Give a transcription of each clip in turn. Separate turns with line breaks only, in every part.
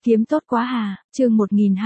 Kiếm tốt quá hà, chương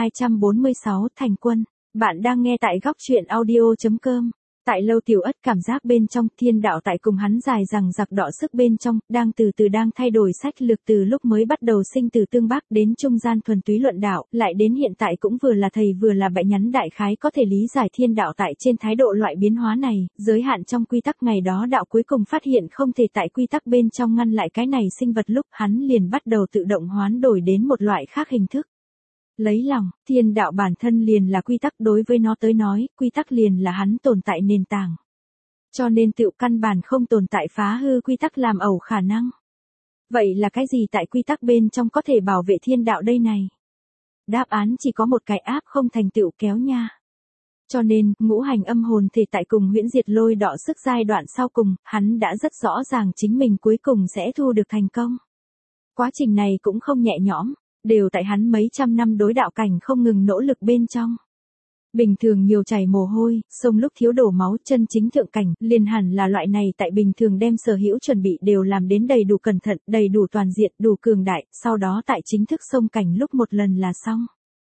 1246 thành quân. Bạn đang nghe tại góc truyện audio.com. Tại Lâu Tiểu Ất cảm giác bên trong thiên đạo tại cùng hắn dài rằng giặc đọ sức bên trong, đang từ từ đang thay đổi sách lược từ lúc mới bắt đầu sinh từ tương bác đến trung gian thuần túy luận đạo, lại đến hiện tại cũng vừa là thầy vừa là bại nhắn đại khái có thể lý giải thiên đạo tại trên thái độ loại biến hóa này, giới hạn trong quy tắc ngày đó đạo cuối cùng phát hiện không thể tại quy tắc bên trong ngăn lại cái này sinh vật lúc hắn liền bắt đầu tự động hoán đổi đến một loại khác hình thức. Lấy lòng, thiên đạo bản thân liền là quy tắc đối với nó tới nói, quy tắc liền là hắn tồn tại nền tảng. Cho nên tựu căn bản không tồn tại phá hư quy tắc làm ẩu khả năng. Vậy là cái gì tại quy tắc bên trong có thể bảo vệ thiên đạo đây này? Đáp án chỉ có một cái áp không thành tựu kéo nha. Cho nên, ngũ hành âm hồn thể tại cùng huyễn diệt lôi đọ sức giai đoạn sau cùng, hắn đã rất rõ ràng chính mình cuối cùng sẽ thu được thành công. Quá trình này cũng không nhẹ nhõm. Đều tại hắn mấy trăm năm đối đạo cảnh không ngừng nỗ lực bên trong. Bình thường nhiều chảy mồ hôi, sông lúc thiếu đổ máu chân chính thượng cảnh, liền hẳn là loại này tại bình thường đem sở hữu chuẩn bị đều làm đến đầy đủ cẩn thận, đầy đủ toàn diện, đủ cường đại, sau đó tại chính thức sông cảnh lúc một lần là xong.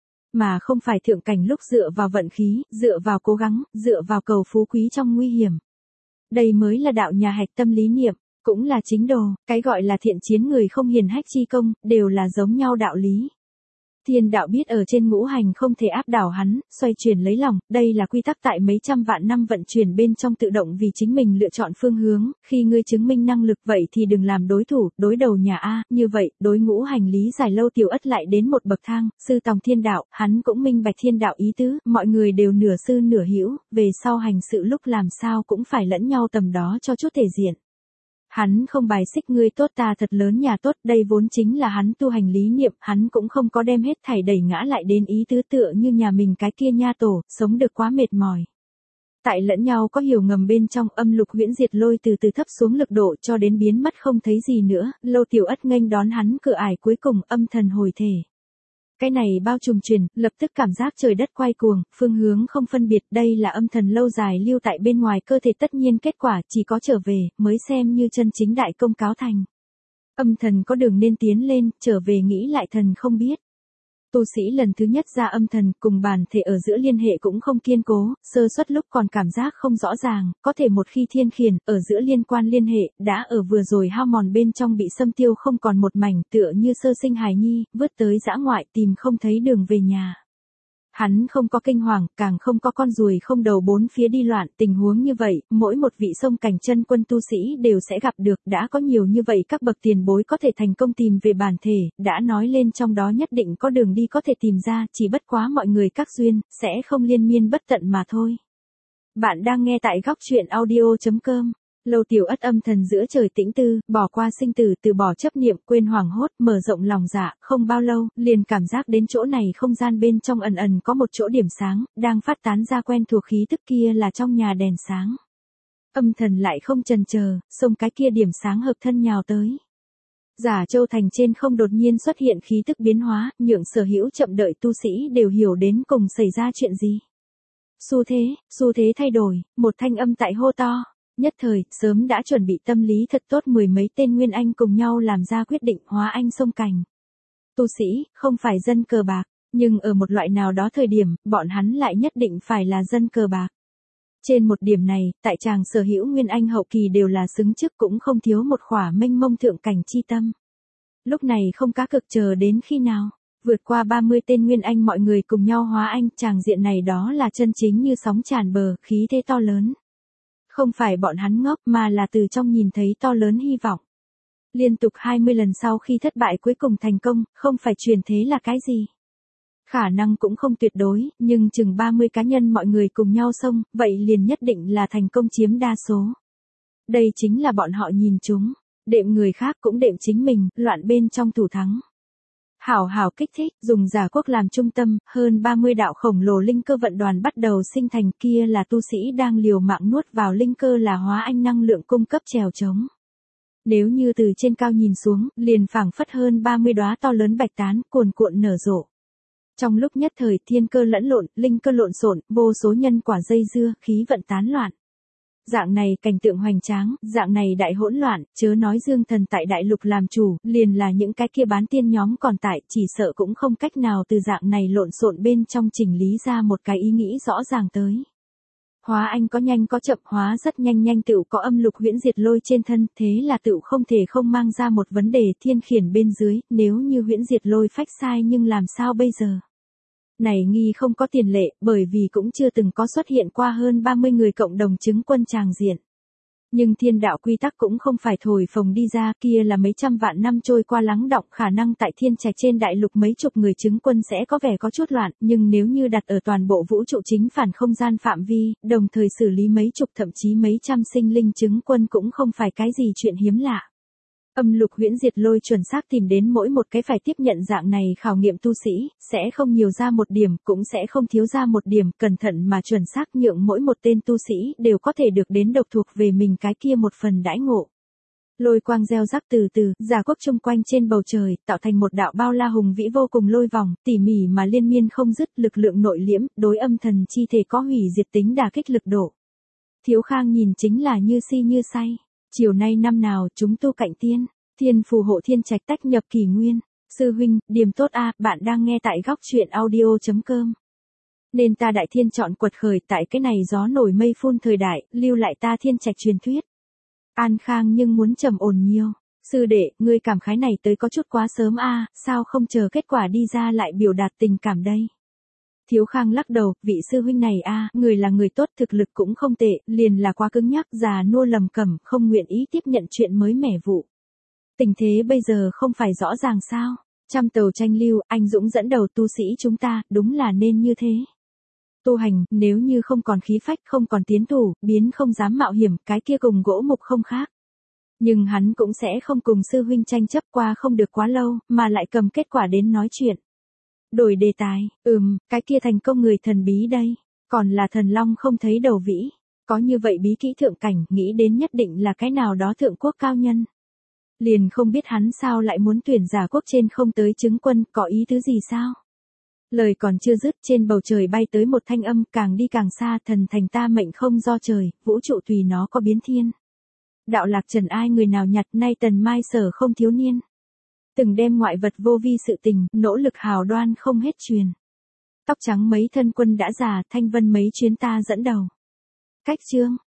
Mà không phải thượng cảnh lúc dựa vào vận khí, dựa vào cố gắng, dựa vào cầu phú quý trong nguy hiểm. Đây mới là đạo nhà hạch tâm lý niệm. Cũng là chính đồ, cái gọi là thiện chiến người không hiền hách chi công, đều là giống nhau đạo lý. Thiên đạo biết ở trên ngũ hành không thể áp đảo hắn, xoay chuyển lấy lòng, đây là quy tắc tại mấy trăm vạn năm vận chuyển bên trong tự động vì chính mình lựa chọn phương hướng, khi ngươi chứng minh năng lực vậy thì đừng làm đối thủ, đối đầu nhà A, như vậy, đối ngũ hành lý giải Lâu Tiểu Ất lại đến một bậc thang, sư tòng thiên đạo, hắn cũng minh bạch thiên đạo ý tứ, mọi người đều nửa sư nửa hữu, về sau hành sự lúc làm sao cũng phải lẫn nhau tầm đó cho chút thể diện. Hắn không bài xích ngươi tốt ta thật lớn nhà tốt, đây vốn chính là hắn tu hành lý niệm, hắn cũng không có đem hết thảy đẩy ngã lại đến ý tứ tựa như nhà mình cái kia nha tổ, sống được quá mệt mỏi. Tại lẫn nhau có hiểu ngầm bên trong âm lục huyễn diệt lôi từ từ thấp xuống lực độ cho đến biến mất không thấy gì nữa, Lâu Tiểu Ất nghênh đón hắn cửa ải cuối cùng âm thần hồi thể. Cái này bao trùm truyền, lập tức cảm giác trời đất quay cuồng, phương hướng không phân biệt, đây là âm thần lâu dài lưu tại bên ngoài cơ thể tất nhiên kết quả chỉ có trở về, mới xem như chân chính đại công cáo thành. Âm thần có đường nên tiến lên, trở về nghĩ lại thần không biết. Tu sĩ lần thứ nhất ra âm thần cùng bản thể ở giữa liên hệ cũng không kiên cố, sơ suất lúc còn cảm giác không rõ ràng, có thể một khi thiên khiển, ở giữa liên quan liên hệ, đã ở vừa rồi hao mòn bên trong bị xâm tiêu không còn một mảnh tựa như sơ sinh hài nhi, vứt tới dã ngoại tìm không thấy đường về nhà. Hắn không có kinh hoàng, càng không có con ruồi không đầu bốn phía đi loạn, tình huống như vậy, mỗi một vị sông cảnh chân quân tu sĩ đều sẽ gặp được, đã có nhiều như vậy các bậc tiền bối có thể thành công tìm về bản thể, đã nói lên trong đó nhất định có đường đi có thể tìm ra, chỉ bất quá mọi người các duyên, sẽ không liên miên bất tận mà thôi. Bạn đang nghe tại góc truyện audio.com. Lâu Tiểu Ất âm thần giữa trời tĩnh tư, bỏ qua sinh tử, từ bỏ chấp niệm, quên hoảng hốt, mở rộng lòng dạ, không bao lâu, liền cảm giác đến chỗ này không gian bên trong ẩn ẩn có một chỗ điểm sáng, đang phát tán ra quen thuộc khí tức kia là trong nhà đèn sáng. Âm thần lại không chần chờ, xông cái kia điểm sáng hợp thân nhào tới. Giả Châu thành trên không đột nhiên xuất hiện khí tức biến hóa, nhượng sở hữu chậm đợi tu sĩ đều hiểu đến cùng xảy ra chuyện gì. Xu thế thay đổi, một thanh âm tại hô to. Nhất thời, sớm đã chuẩn bị tâm lý thật tốt mười mấy tên Nguyên Anh cùng nhau làm ra quyết định hóa anh sông cảnh. Tu sĩ, không phải dân cờ bạc, nhưng ở một loại nào đó thời điểm, bọn hắn lại nhất định phải là dân cờ bạc. Trên một điểm này, tại tràng sở hữu Nguyên Anh hậu kỳ đều là xứng chức cũng không thiếu một khỏa mênh mông thượng cảnh chi tâm. Lúc này không cá cực chờ đến khi nào, vượt qua 30 tên Nguyên Anh mọi người cùng nhau hóa anh, tràng diện này đó là chân chính như sóng tràn bờ, khí thế to lớn. Không phải bọn hắn ngốc mà là từ trong nhìn thấy to lớn hy vọng. Liên tục 20 lần sau khi thất bại cuối cùng thành công, không phải truyền thế là cái gì. Khả năng cũng không tuyệt đối, nhưng chừng 30 cá nhân mọi người cùng nhau xông, vậy liền nhất định là thành công chiếm đa số. Đây chính là bọn họ nhìn chúng, đệm người khác cũng đệm chính mình, loạn bên trong thủ thắng. Hảo kích thích, dùng Giả Quốc làm trung tâm, hơn 30 đạo khổng lồ linh cơ vận đoàn bắt đầu sinh thành, kia là tu sĩ đang liều mạng nuốt vào linh cơ là hóa anh năng lượng cung cấp trèo trống. Nếu như từ trên cao nhìn xuống, liền phảng phất hơn 30 đóa to lớn bạch tán, cuồn cuộn nở rộ. Trong lúc nhất thời thiên cơ lẫn lộn, linh cơ lộn xộn, vô số nhân quả dây dưa, khí vận tán loạn. Dạng này cảnh tượng hoành tráng, dạng này đại hỗn loạn, chớ nói Dương Thần tại đại lục làm chủ, liền là những cái kia bán tiên nhóm còn tại, chỉ sợ cũng không cách nào từ dạng này lộn xộn bên trong chỉnh lý ra một cái ý nghĩ rõ ràng tới. Hóa anh có nhanh có chậm, hóa rất nhanh tựu có âm lục huyễn diệt lôi trên thân, thế là tựu không thể không mang ra một vấn đề thiên khiển bên dưới, nếu như huyễn diệt lôi phách sai nhưng làm sao bây giờ? Này nghi không có tiền lệ, bởi vì cũng chưa từng có xuất hiện qua hơn 30 người cộng đồng chứng quân tràng diện. Nhưng thiên đạo quy tắc cũng không phải thổi phồng đi ra, kia là mấy trăm vạn năm trôi qua lắng đọng, khả năng tại thiên trạch trên đại lục mấy chục người chứng quân sẽ có vẻ có chút loạn, nhưng nếu như đặt ở toàn bộ vũ trụ chính phản không gian phạm vi, đồng thời xử lý mấy chục thậm chí mấy trăm sinh linh chứng quân cũng không phải cái gì chuyện hiếm lạ. Âm lục huyễn diệt lôi chuẩn xác tìm đến mỗi một cái phải tiếp nhận dạng này khảo nghiệm tu sĩ, sẽ không nhiều ra một điểm, cũng sẽ không thiếu ra một điểm, cẩn thận mà chuẩn xác nhượng mỗi một tên tu sĩ đều có thể được đến độc thuộc về mình cái kia một phần đãi ngộ. Lôi quang gieo rắc từ từ, giả quốc chung quanh trên bầu trời, tạo thành một đạo bao la hùng vĩ vô cùng lôi vòng, tỉ mỉ mà liên miên không dứt, lực lượng nội liễm, đối âm thần chi thể có hủy diệt tính đả kích lực độ. Thiếu Khang nhìn chính là như si như say. Chiều nay năm nào chúng tu cạnh tiên, thiên phù hộ thiên trạch tách nhập kỷ nguyên. Sư huynh, điềm tốt a, bạn đang nghe tại góc truyện audio.com. Nên ta đại thiên chọn quật khởi tại cái này gió nổi mây phun thời đại, lưu lại ta thiên trạch truyền thuyết. An Khang nhưng muốn trầm ổn nhiều. Sư đệ, ngươi cảm khái này tới có chút quá sớm a, sao không chờ kết quả đi ra lại biểu đạt tình cảm đây? Thiếu Khang lắc đầu, vị sư huynh này a, người là người tốt, thực lực cũng không tệ, liền là quá cứng nhắc, già nua lầm cẩm, không nguyện ý tiếp nhận chuyện mới mẻ vụ. Tình thế bây giờ không phải rõ ràng sao? Trăm tàu tranh lưu, anh Dũng dẫn đầu tu sĩ chúng ta, đúng là nên như thế. Tu hành, nếu như không còn khí phách, không còn tiến thủ, biến không dám mạo hiểm, cái kia cùng gỗ mục không khác. Nhưng hắn cũng sẽ không cùng sư huynh tranh chấp qua không được quá lâu, mà lại cầm kết quả đến nói chuyện. Đổi đề tài, cái kia thành công người thần bí đây, còn là thần long không thấy đầu vĩ, có như vậy bí kỹ thượng cảnh, nghĩ đến nhất định là cái nào đó thượng quốc cao nhân. Liền không biết hắn sao lại muốn tuyển giả quốc trên không tới chứng quân, có ý tứ gì sao? Lời còn chưa dứt, trên bầu trời bay tới một thanh âm, càng đi càng xa, thần thành ta mệnh không do trời, vũ trụ tùy nó có biến thiên. Đạo lạc trần ai người nào nhặt, nay tần mai sở không thiếu niên. Từng đem ngoại vật vô vi sự tình, nỗ lực hào đoan không hết truyền. Tóc trắng mấy thân quân đã già, thanh vân mấy chuyến ta dẫn đầu. Cách chương,